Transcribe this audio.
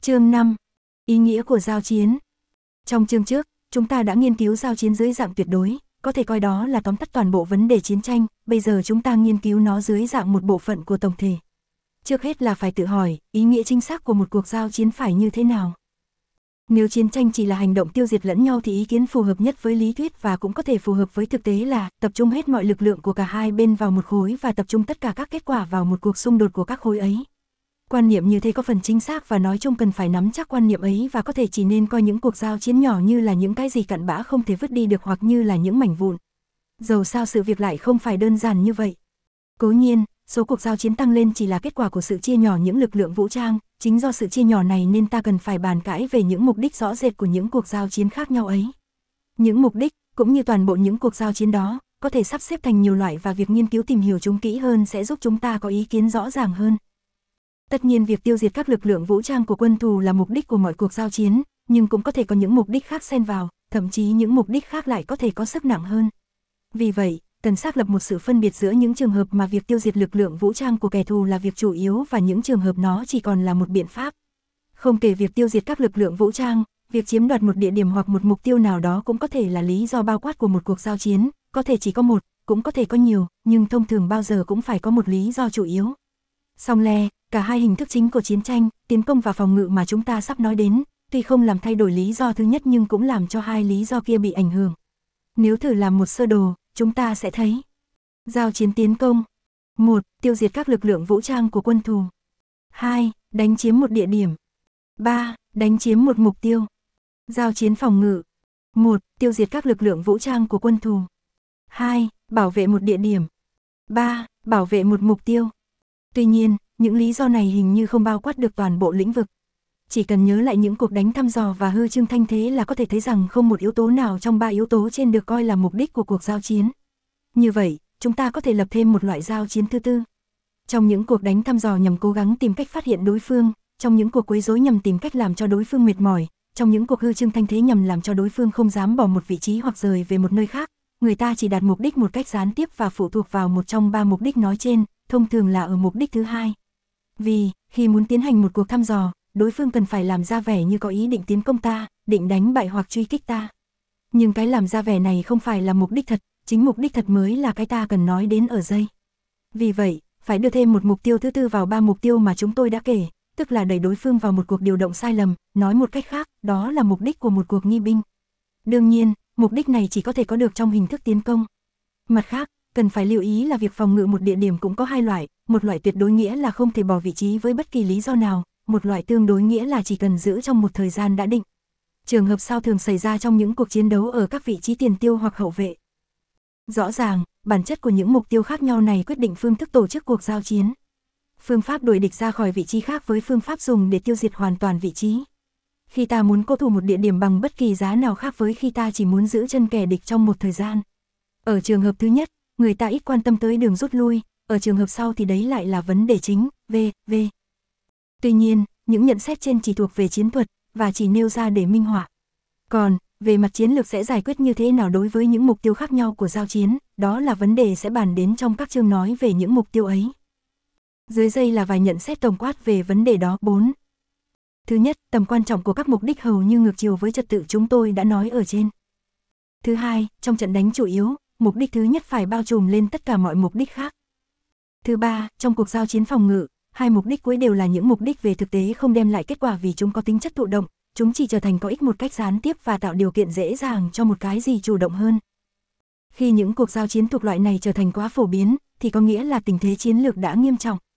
Chương 5. Ý nghĩa của giao chiến. Trong chương trước, chúng ta đã nghiên cứu giao chiến dưới dạng tuyệt đối, có thể coi đó là tóm tắt toàn bộ vấn đề chiến tranh, bây giờ chúng ta nghiên cứu nó dưới dạng một bộ phận của tổng thể. Trước hết là phải tự hỏi, ý nghĩa chính xác của một cuộc giao chiến phải như thế nào? Nếu chiến tranh chỉ là hành động tiêu diệt lẫn nhau thì ý kiến phù hợp nhất với lý thuyết và cũng có thể phù hợp với thực tế là tập trung hết mọi lực lượng của cả hai bên vào một khối và tập trung tất cả các kết quả vào một cuộc xung đột của các khối ấy. Quan niệm như thế có phần chính xác và nói chung cần phải nắm chắc quan niệm ấy và có thể chỉ nên coi những cuộc giao chiến nhỏ như là những cái gì cặn bã không thể vứt đi được hoặc như là những mảnh vụn. Dầu sao sự việc lại không phải đơn giản như vậy. Cố nhiên, số cuộc giao chiến tăng lên chỉ là kết quả của sự chia nhỏ những lực lượng vũ trang, chính do sự chia nhỏ này nên ta cần phải bàn cãi về những mục đích rõ rệt của những cuộc giao chiến khác nhau ấy. Những mục đích, cũng như toàn bộ những cuộc giao chiến đó, có thể sắp xếp thành nhiều loại và việc nghiên cứu tìm hiểu chúng kỹ hơn sẽ giúp chúng ta có ý kiến rõ ràng hơn. Tất nhiên việc tiêu diệt các lực lượng vũ trang của quân thù là mục đích của mọi cuộc giao chiến, nhưng cũng có thể có những mục đích khác xen vào, thậm chí những mục đích khác lại có thể có sức nặng hơn. Vì vậy, cần xác lập một sự phân biệt giữa những trường hợp mà việc tiêu diệt lực lượng vũ trang của kẻ thù là việc chủ yếu và những trường hợp nó chỉ còn là một biện pháp. Không kể việc tiêu diệt các lực lượng vũ trang, việc chiếm đoạt một địa điểm hoặc một mục tiêu nào đó cũng có thể là lý do bao quát của một cuộc giao chiến, có thể chỉ có một, cũng có thể có nhiều, nhưng thông thường bao giờ cũng phải có một lý do chủ yếu. Song le, cả hai hình thức chính của chiến tranh, tiến công và phòng ngự mà chúng ta sắp nói đến, tuy không làm thay đổi lý do thứ nhất nhưng cũng làm cho hai lý do kia bị ảnh hưởng. Nếu thử làm một sơ đồ, chúng ta sẽ thấy giao chiến tiến công. 1. Tiêu diệt các lực lượng vũ trang của quân thù. 2. Đánh chiếm một địa điểm. 3. Đánh chiếm một mục tiêu. Giao chiến phòng ngự. 1. Tiêu diệt các lực lượng vũ trang của quân thù. 2. Bảo vệ một địa điểm. 3. Bảo vệ một mục tiêu. Tuy nhiên, những lý do này hình như không bao quát được toàn bộ lĩnh vực. Chỉ cần nhớ lại những cuộc đánh thăm dò và hư trương thanh thế là có thể thấy rằng không một yếu tố nào trong 3 yếu tố trên được coi là mục đích của cuộc giao chiến. Như vậy, chúng ta có thể lập thêm một loại giao chiến thứ tư. Trong những cuộc đánh thăm dò nhằm cố gắng tìm cách phát hiện đối phương, trong những cuộc quấy rối nhằm tìm cách làm cho đối phương mệt mỏi, trong những cuộc hư trương thanh thế nhằm làm cho đối phương không dám bỏ một vị trí hoặc rời về một nơi khác, người ta chỉ đạt mục đích một cách gián tiếp và phụ thuộc vào một trong 3 mục đích nói trên, thông thường là ở mục đích thứ hai. Vì, khi muốn tiến hành một cuộc thăm dò, đối phương cần phải làm ra vẻ như có ý định tiến công ta, định đánh bại hoặc truy kích ta. Nhưng cái làm ra vẻ này không phải là mục đích thật, chính mục đích thật mới là cái ta cần nói đến ở đây. Vì vậy, phải đưa thêm một mục tiêu thứ tư vào 3 mục tiêu mà chúng tôi đã kể, tức là đẩy đối phương vào một cuộc điều động sai lầm, nói một cách khác, đó là mục đích của một cuộc nghi binh. Đương nhiên, mục đích này chỉ có thể có được trong hình thức tiến công. Mặt khác, cần phải lưu ý là việc phòng ngự một địa điểm cũng có hai loại, một loại tuyệt đối nghĩa là không thể bỏ vị trí với bất kỳ lý do nào, một loại tương đối nghĩa là chỉ cần giữ trong một thời gian đã định. Trường hợp sau thường xảy ra trong những cuộc chiến đấu ở các vị trí tiền tiêu hoặc hậu vệ. Rõ ràng, bản chất của những mục tiêu khác nhau này quyết định phương thức tổ chức cuộc giao chiến. Phương pháp đuổi địch ra khỏi vị trí khác với phương pháp dùng để tiêu diệt hoàn toàn vị trí. Khi ta muốn cố thủ một địa điểm bằng bất kỳ giá nào khác với khi ta chỉ muốn giữ chân kẻ địch trong một thời gian. Ở trường hợp thứ nhất, người ta ít quan tâm tới đường rút lui, ở trường hợp sau thì đấy lại là vấn đề chính, v. Tuy nhiên, những nhận xét trên chỉ thuộc về chiến thuật, và chỉ nêu ra để minh họa. Còn, về mặt chiến lược sẽ giải quyết như thế nào đối với những mục tiêu khác nhau của giao chiến, đó là vấn đề sẽ bàn đến trong các chương nói về những mục tiêu ấy. Dưới đây là vài nhận xét tổng quát về vấn đề đó. 4. Thứ nhất, tầm quan trọng của các mục đích hầu như ngược chiều với trật tự chúng tôi đã nói ở trên. Thứ hai, trong trận đánh chủ yếu, mục đích thứ nhất phải bao trùm lên tất cả mọi mục đích khác. Thứ ba, trong cuộc giao chiến phòng ngự, hai mục đích cuối đều là những mục đích về thực tế không đem lại kết quả vì chúng có tính chất thụ động, chúng chỉ trở thành có ích một cách gián tiếp và tạo điều kiện dễ dàng cho một cái gì chủ động hơn. Khi những cuộc giao chiến thuộc loại này trở thành quá phổ biến, thì có nghĩa là tình thế chiến lược đã nghiêm trọng.